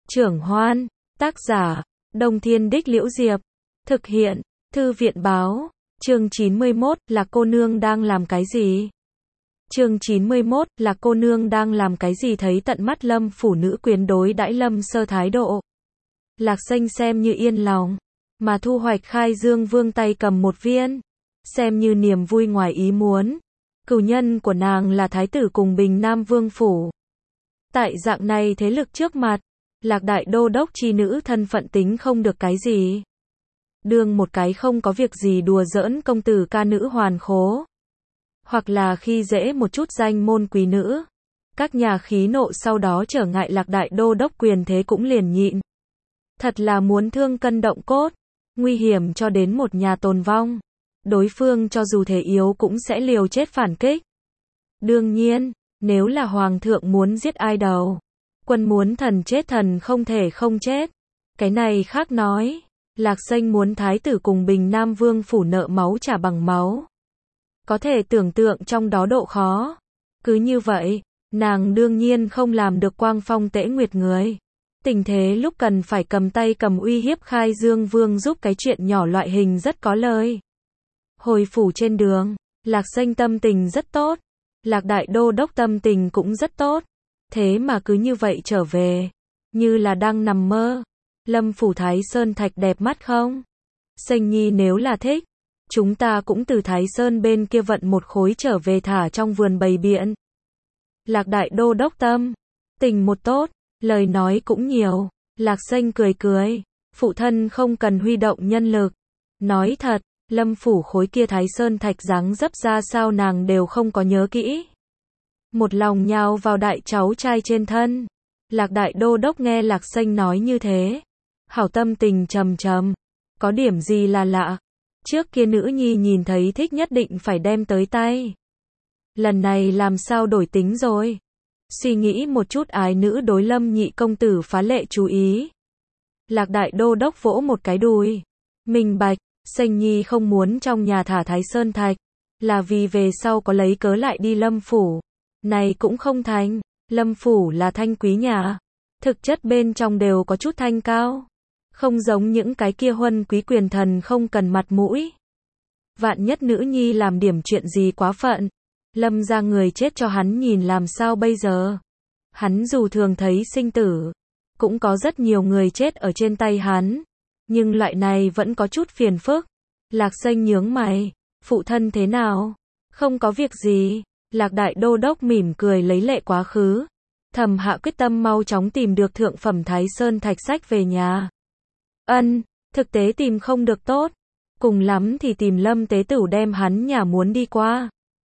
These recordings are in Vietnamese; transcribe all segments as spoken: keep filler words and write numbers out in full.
Trưởng Hoan, tác giả, Đông Thiên Đích Liễu Diệp, thực hiện, Thư viện Báo, chương chín mươi mốt, là cô nương đang làm cái gì? Chương chín mươi mốt, là cô nương đang làm cái gì thấy tận mắt Lâm phủ nữ quyến đối đãi Lâm Sơ thái độ. Lạc Xanh xem như yên lòng, mà Thu Hoạch Khai Dương Vương tay cầm một viên, xem như niềm vui ngoài ý muốn. Cửu nhân của nàng là thái tử cùng Bình Nam Vương phủ. Tại dạng này thế lực trước mặt, Lạc Đại Đô Đốc chi nữ thân phận tính không được cái gì. Đương một cái không có việc gì đùa giỡn công tử ca nữ hoàn khố. Hoặc là khi dễ một chút danh môn quý nữ. Các nhà khí nộ sau đó trở ngại Lạc Đại Đô Đốc quyền thế cũng liền nhịn. Thật là muốn thương cân động cốt, nguy hiểm cho đến một nhà tồn vong. Đối phương cho dù thể yếu cũng sẽ liều chết phản kích. Đương nhiên, nếu là hoàng thượng muốn giết ai đầu, quân muốn thần chết thần không thể không chết. Cái này khác nói, Lạc Xanh muốn thái tử cùng Bình Nam Vương phủ nợ máu trả bằng máu. Có thể tưởng tượng trong đó độ khó. Cứ như vậy, nàng đương nhiên không làm được quang phong tễ nguyệt người. Tình thế lúc cần phải cầm tay cầm uy hiếp Khai Dương Vương giúp cái chuyện nhỏ loại hình rất có lời. Hồi phủ trên đường, Lạc Xanh tâm tình rất tốt. Lạc Đại Đô Đốc tâm tình cũng rất tốt. Thế mà cứ như vậy trở về, như là đang nằm mơ. Lâm phủ Thái Sơn Thạch đẹp mắt không? Xanh nhi nếu là thích, chúng ta cũng từ Thái Sơn bên kia vận một khối trở về thả trong vườn bày biện. Lạc Đại Đô Đốc tâm tình một tốt, lời nói cũng nhiều. Lạc Xanh cười cười, phụ thân không cần huy động nhân lực. Nói thật, Lâm phủ khối kia Thái Sơn Thạch dáng dấp ra sao nàng đều không có nhớ kỹ. Một lòng nhào vào đại cháu trai trên thân. Lạc Đại Đô Đốc nghe Lạc Xanh nói như thế, hảo tâm tình trầm trầm. Có điểm gì là lạ? Trước kia nữ nhi nhìn thấy thích nhất định phải đem tới tay. Lần này làm sao đổi tính rồi? Suy nghĩ một chút ái nữ đối Lâm nhị công tử phá lệ chú ý. Lạc Đại Đô Đốc vỗ một cái đùi. Minh bạch, Xanh nhi không muốn trong nhà thả Thái Sơn Thạch, là vì về sau có lấy cớ lại đi Lâm phủ. Này cũng không thành, Lâm phủ là thanh quý nhà. Thực chất bên trong đều có chút thanh cao. Không giống những cái kia huân quý quyền thần không cần mặt mũi. Vạn nhất nữ nhi làm điểm chuyện gì quá phận, Lâm ra người chết cho hắn nhìn làm sao bây giờ. Hắn dù thường thấy sinh tử, cũng có rất nhiều người chết ở trên tay hắn. Nhưng loại này vẫn có chút phiền phức. Lạc Xanh nhướng mày, phụ thân thế nào? Không có việc gì. Lạc Đại Đô Đốc mỉm cười lấy lệ quá khứ. Thầm hạ quyết tâm mau chóng tìm được thượng phẩm Thái Sơn Thạch sách về nhà. Ân, thực tế tìm không được tốt. Cùng lắm thì tìm Lâm tế tử đem hắn nhà muốn đi qua.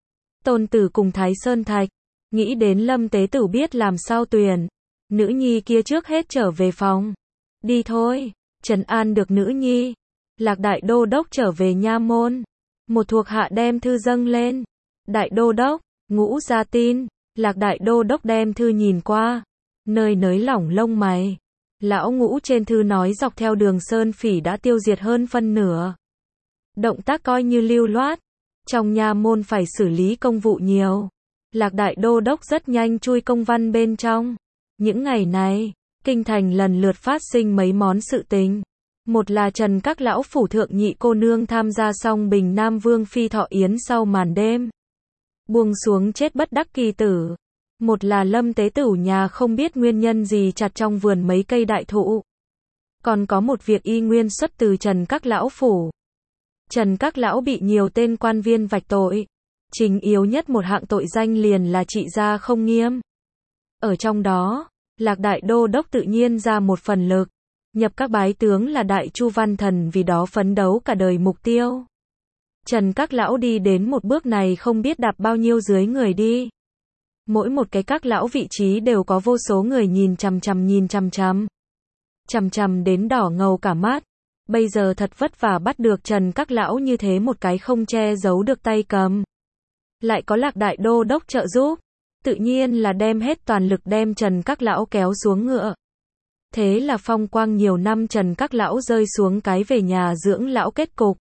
Tôn tử cùng Thái Sơn Thạch. Nghĩ đến Lâm tế tử biết làm sao tuyển. Nữ nhi kia trước hết trở về phòng. Đi thôi. Trấn an được nữ nhi. Lạc Đại Đô Đốc trở về nha môn. Một thuộc hạ đem thư dâng lên. Đại Đô Đốc, Ngũ ra tin. Lạc Đại Đô Đốc đem thư nhìn qua. Nơi nới lỏng lông mày. Lão Ngũ trên thư nói dọc theo đường Sơn Phỉ đã tiêu diệt hơn phân nửa. Động tác coi như lưu loát. Trong nha môn phải xử lý công vụ nhiều. Lạc Đại Đô Đốc rất nhanh chui công văn bên trong. Những ngày này, kinh thành lần lượt phát sinh mấy món sự tình. Một là Trần các lão phủ thượng nhị cô nương tham gia xong Bình Nam Vương phi thọ yến sau màn đêm. Buông xuống chết bất đắc kỳ tử. Một là Lâm tế tử nhà không biết nguyên nhân gì chặt trong vườn mấy cây đại thụ. Còn có một việc y nguyên xuất từ Trần các lão phủ. Trần các lão bị nhiều tên quan viên vạch tội. Chính yếu nhất một hạng tội danh liền là trị gia không nghiêm. Ở trong đó, Lạc Đại Đô Đốc tự nhiên ra một phần lực. Nhập các bái tướng là Đại Chu Văn Thần vì đó phấn đấu cả đời mục tiêu. Trần các lão đi đến một bước này không biết đạp bao nhiêu dưới người đi. Mỗi một cái các lão vị trí đều có vô số người nhìn chằm chằm nhìn chằm chằm. Chằm chằm đến đỏ ngầu cả mắt. Bây giờ thật vất vả bắt được Trần các lão như thế một cái không che giấu được tay cầm. Lại có Lạc Đại Đô Đốc trợ giúp. Tự nhiên là đem hết toàn lực đem Trần các lão kéo xuống ngựa. Thế là phong quang nhiều năm Trần các lão rơi xuống cái về nhà dưỡng lão kết cục.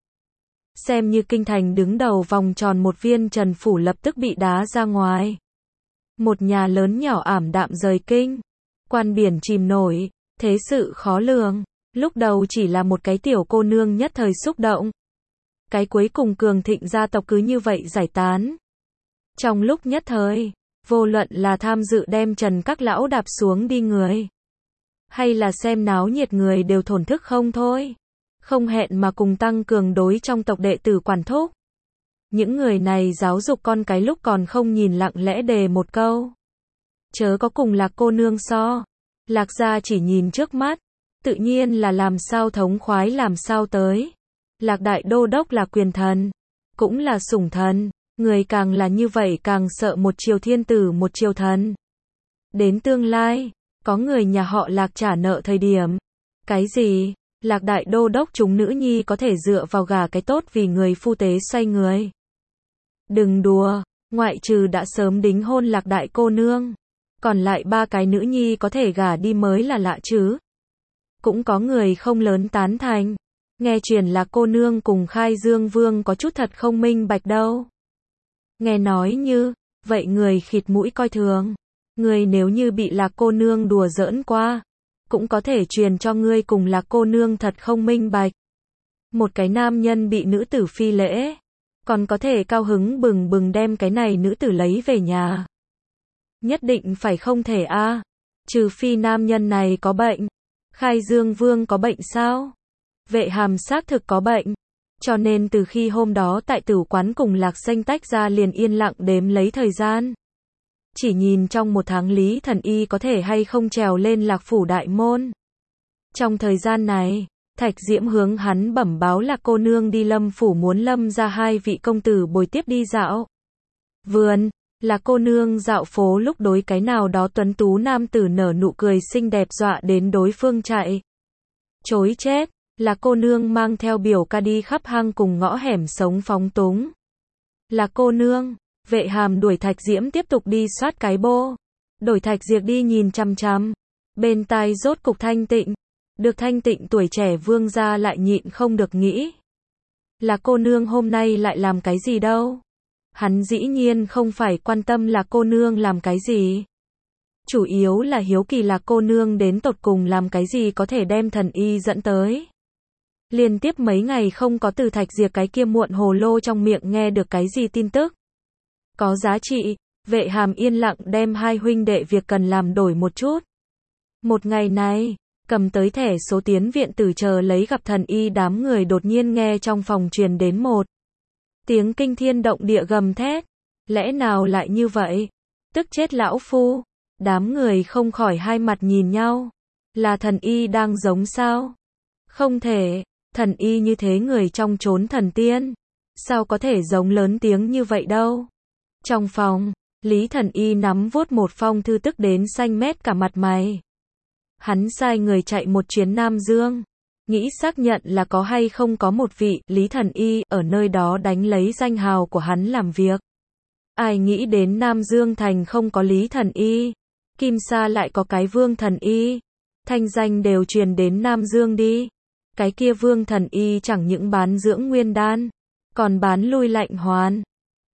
Xem như kinh thành đứng đầu vòng tròn một viên Trần phủ lập tức bị đá ra ngoài. Một nhà lớn nhỏ ảm đạm rời kinh. Quan biển chìm nổi. Thế sự khó lường, lúc đầu chỉ là một cái tiểu cô nương nhất thời xúc động. Cái cuối cùng cường thịnh gia tộc cứ như vậy giải tán. Trong lúc nhất thời, vô luận là tham dự đem Trần các lão đạp xuống đi người, hay là xem náo nhiệt người đều thổn thức không thôi. Không hẹn mà cùng tăng cường đối trong tộc đệ tử quản thúc. Những người này giáo dục con cái lúc còn không nhìn lặng lẽ đề một câu. Chớ có cùng Lạc cô nương so. Lạc gia chỉ nhìn trước mắt, tự nhiên là làm sao thống khoái làm sao tới. Lạc đại đô đốc là quyền thần, cũng là sủng thần, người càng là như vậy càng sợ một triều thiên tử một triều thần. Đến tương lai, có người nhà họ Lạc trả nợ thời điểm. Cái gì? Lạc đại đô đốc chúng nữ nhi có thể dựa vào gả cái tốt vì người phu tế xoay người. Đừng đùa, ngoại trừ đã sớm đính hôn Lạc đại cô nương, còn lại ba cái nữ nhi có thể gả đi mới là lạ chứ. Cũng có người không lớn tán thành. Nghe truyền Lạc cô nương cùng Khai Dương Vương có chút thật không minh bạch đâu. Nghe nói như, vậy người khịt mũi coi thường. Người nếu như bị Lạc cô nương đùa giỡn qua, cũng có thể truyền cho ngươi cùng Lạc cô nương thật không minh bạch. Một cái nam nhân bị nữ tử phi lễ, còn có thể cao hứng bừng bừng đem cái này nữ tử lấy về nhà. Nhất định phải không thể a à. Trừ phi nam nhân này có bệnh. Khai Dương Vương có bệnh sao? Vệ Hàm xác thực có bệnh. Cho nên từ khi hôm đó tại tử quán cùng Lạc Xanh tách ra liền yên lặng đếm lấy thời gian. Chỉ nhìn trong một tháng Lý Thần Y có thể hay không trèo lên Lạc phủ đại môn. Trong thời gian này, Thạch Diễm hướng hắn bẩm báo Lạc cô nương đi Lâm phủ muốn Lâm ra hai vị công tử bồi tiếp đi dạo vườn. Lạc cô nương dạo phố lúc đối cái nào đó tuấn tú nam tử nở nụ cười xinh đẹp dọa đến đối phương chạy chối chết. Lạc cô nương mang theo biểu ca đi khắp hang cùng ngõ hẻm sống phóng túng. Lạc cô nương, Vệ Hàm đuổi Thạch Diễm tiếp tục đi soát cái bô. Đổi Thạch Diệp đi nhìn chăm chăm. Bên tai rốt cục thanh tịnh. Được thanh tịnh tuổi trẻ vương gia lại nhịn không được nghĩ. Lạc cô nương hôm nay lại làm cái gì đâu. Hắn dĩ nhiên không phải quan tâm Lạc cô nương làm cái gì. Chủ yếu là hiếu kỳ Lạc cô nương đến tột cùng làm cái gì có thể đem thần y dẫn tới. Liên tiếp mấy ngày không có từ Thạch Diệp cái kia muộn hồ lô trong miệng nghe được cái gì tin tức có giá trị. Vệ Hàm yên lặng đem hai huynh đệ việc cần làm đổi một chút. Một ngày này, cầm tới thẻ số tiến viện tử chờ lấy gặp thần y đám người đột nhiên nghe trong phòng truyền đến một tiếng kinh thiên động địa gầm thét. Lẽ nào lại như vậy? Tức chết lão phu. Đám người không khỏi hai mặt nhìn nhau. Là thần y đang giống sao? Không thể, thần y như thế người trong chốn thần tiên. Sao có thể giống lớn tiếng như vậy đâu? Trong phòng, Lý Thần Y nắm vuốt một phong thư tức đến xanh mét cả mặt mày. Hắn sai người chạy một chuyến Nam Dương, nghĩ xác nhận là có hay không có một vị Lý Thần Y ở nơi đó đánh lấy danh hào của hắn làm việc. Ai nghĩ đến Nam Dương thành không có Lý Thần Y, Kim Sa lại có cái Vương Thần Y, thanh danh đều truyền đến Nam Dương đi. Cái kia Vương Thần Y chẳng những bán dưỡng nguyên đan, còn bán lui lạnh hoàn.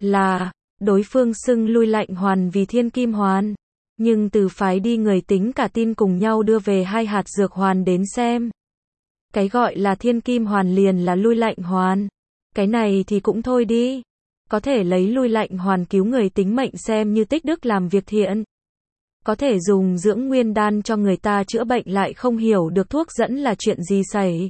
Là đối phương xưng lui lạnh hoàn vì thiên kim hoàn, nhưng từ phái đi người tính cả tin cùng nhau đưa về hai hạt dược hoàn đến xem. Cái gọi là thiên kim hoàn liền là lui lạnh hoàn. Cái này thì cũng thôi đi. Có thể lấy lui lạnh hoàn cứu người tính mệnh xem như tích đức làm việc thiện. Có thể dùng dưỡng nguyên đan cho người ta chữa bệnh lại không hiểu được thuốc dẫn là chuyện gì xảy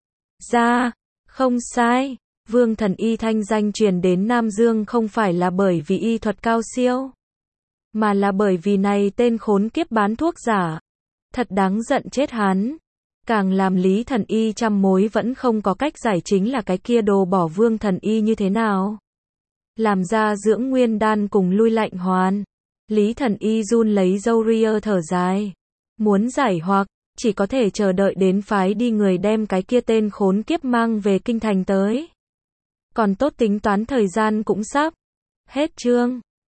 ra. Không sai. Vương Thần Y thanh danh truyền đến Nam Dương không phải là bởi vì y thuật cao siêu, mà là bởi vì này tên khốn kiếp bán thuốc giả. Thật đáng giận chết hắn. Càng làm Lý Thần Y trăm mối vẫn không có cách giải chính là cái kia đồ bỏ Vương Thần Y như thế nào. Làm ra dưỡng nguyên đan cùng lui lạnh hoàn. Lý Thần Y run lấy râu ria thở dài. Muốn giải hoặc, chỉ có thể chờ đợi đến phái đi người đem cái kia tên khốn kiếp mang về kinh thành tới. Còn tốt tính toán thời gian cũng sắp hết chương.